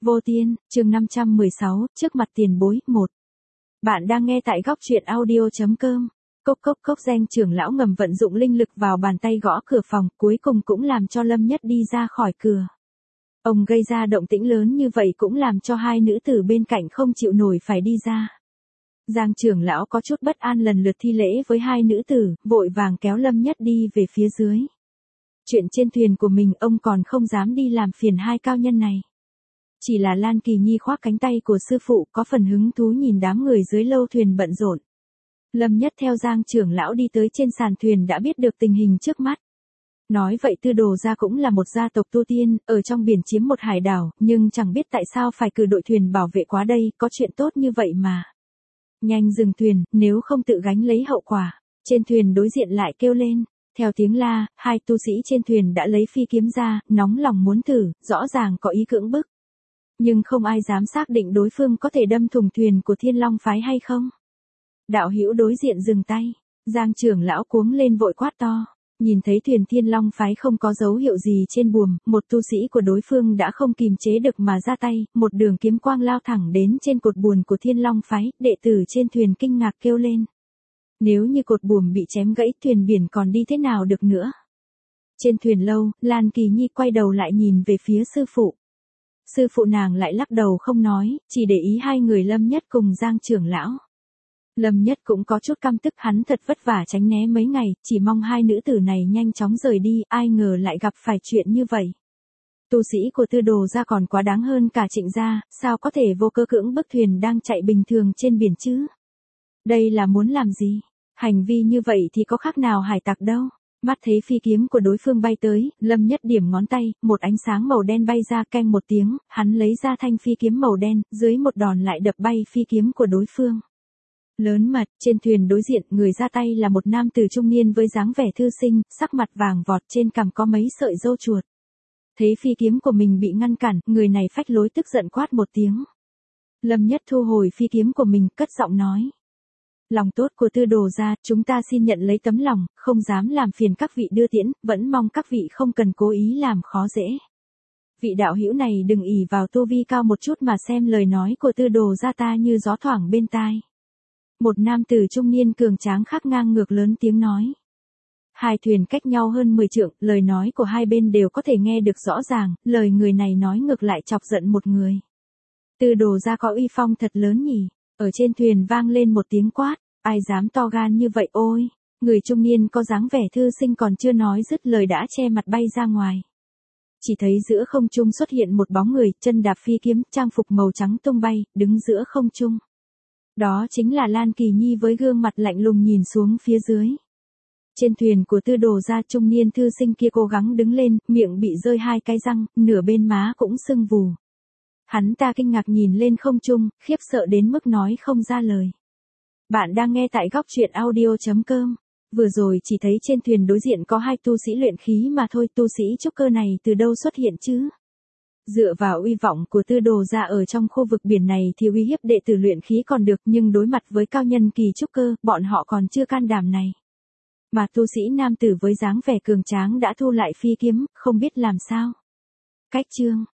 Vô Tiên, chương 516, trước mặt tiền bối, 1. Bạn đang nghe tại góc truyện audio.com. Cốc cốc cốc, danh trưởng lão ngầm vận dụng linh lực vào bàn tay gõ cửa phòng, cuối cùng cũng làm cho Lâm Nhất đi ra khỏi cửa. Ông gây ra động tĩnh lớn như vậy cũng làm cho hai nữ tử bên cạnh không chịu nổi phải đi ra. Giang trưởng lão có chút bất an lần lượt thi lễ với hai nữ tử, vội vàng kéo Lâm Nhất đi về phía dưới. Chuyện trên thuyền của mình ông còn không dám đi làm phiền hai cao nhân này. Chỉ là Lan Kỳ Nhi khoác cánh tay của sư phụ có phần hứng thú nhìn đám người dưới lâu thuyền bận rộn. Lâm Nhất theo Giang trưởng lão đi tới trên sàn thuyền đã biết được tình hình trước mắt. Nói vậy Tư Đồ gia cũng là một gia tộc tu tiên, ở trong biển chiếm một hải đảo, nhưng chẳng biết tại sao phải cử đội thuyền bảo vệ quá đây, có chuyện tốt như vậy mà. Nhanh dừng thuyền, nếu không tự gánh lấy hậu quả. Trên thuyền đối diện lại kêu lên. Theo tiếng la, hai tu sĩ trên thuyền đã lấy phi kiếm ra, nóng lòng muốn thử, rõ ràng có ý cưỡng bức. Nhưng không ai dám xác định đối phương có thể đâm thủng thuyền của Thiên Long phái hay không. Đạo hữu đối diện dừng tay, Giang trưởng lão cuống lên vội quát to. Nhìn thấy thuyền Thiên Long phái không có dấu hiệu gì trên buồm, một tu sĩ của đối phương đã không kìm chế được mà ra tay, một đường kiếm quang lao thẳng đến trên cột buồm của Thiên Long phái, đệ tử trên thuyền kinh ngạc kêu lên. Nếu như cột buồm bị chém gãy, thuyền biển còn đi thế nào được nữa? Trên thuyền lâu, Lan Kỳ Nhi quay đầu lại nhìn về phía sư phụ. Sư phụ nàng lại lắc đầu không nói, chỉ để ý hai người Lâm Nhất cùng Giang trưởng lão. Lâm Nhất cũng có chút căm tức, hắn thật vất vả tránh né mấy ngày, chỉ mong hai nữ tử này nhanh chóng rời đi, ai ngờ lại gặp phải chuyện như vậy. Tu sĩ của Tư Đồ gia còn quá đáng hơn cả Trịnh gia, sao có thể vô cơ cưỡng bức thuyền đang chạy bình thường trên biển chứ? Đây là muốn làm gì? Hành vi như vậy thì có khác nào hải tặc đâu. Mắt thấy phi kiếm của đối phương bay tới, Lâm Nhất điểm ngón tay, một ánh sáng màu đen bay ra, keng một tiếng, hắn lấy ra thanh phi kiếm màu đen, dưới một đòn lại đập bay phi kiếm của đối phương. Lớn mật, trên thuyền đối diện, người ra tay là một nam tử trung niên với dáng vẻ thư sinh, sắc mặt vàng vọt, trên cằm có mấy sợi râu chuột. Thấy phi kiếm của mình bị ngăn cản, người này phách lối tức giận quát một tiếng. Lâm Nhất thu hồi phi kiếm của mình, cất giọng nói. Lòng tốt của Tư Đồ gia, chúng ta xin nhận lấy tấm lòng, không dám làm phiền các vị đưa tiễn, vẫn mong các vị không cần cố ý làm khó dễ. Vị đạo hữu này đừng ỷ vào tu vi cao một chút mà xem lời nói của Tư Đồ gia ta như gió thoảng bên tai. Một nam tử trung niên cường tráng khác ngang ngược lớn tiếng nói. Hai thuyền cách nhau hơn 10 trượng, lời nói của hai bên đều có thể nghe được rõ ràng, lời người này nói ngược lại chọc giận một người. Tư Đồ gia có uy phong thật lớn nhỉ? Ở trên thuyền vang lên một tiếng quát, ai dám to gan như vậy ôi, người trung niên có dáng vẻ thư sinh còn chưa nói dứt lời đã che mặt bay ra ngoài. Chỉ thấy giữa không trung xuất hiện một bóng người, chân đạp phi kiếm, trang phục màu trắng tung bay, đứng giữa không trung. Đó chính là Lan Kỳ Nhi với gương mặt lạnh lùng nhìn xuống phía dưới. Trên thuyền của Tư Đồ gia, trung niên thư sinh kia cố gắng đứng lên, miệng bị rơi hai cái răng, nửa bên má cũng sưng vù. Hắn ta kinh ngạc nhìn lên không trung, khiếp sợ đến mức nói không ra lời. Bạn đang nghe tại góc truyện audio.com. Vừa rồi chỉ thấy trên thuyền đối diện có hai tu sĩ luyện khí mà thôi, tu sĩ trúc cơ này từ đâu xuất hiện chứ? Dựa vào uy vọng của Tư Đồ gia ở trong khu vực biển này thì uy hiếp đệ tử luyện khí còn được, nhưng đối mặt với cao nhân kỳ trúc cơ, bọn họ còn chưa can đảm này. Mà tu sĩ nam tử với dáng vẻ cường tráng đã thu lại phi kiếm, không biết làm sao. Cách chương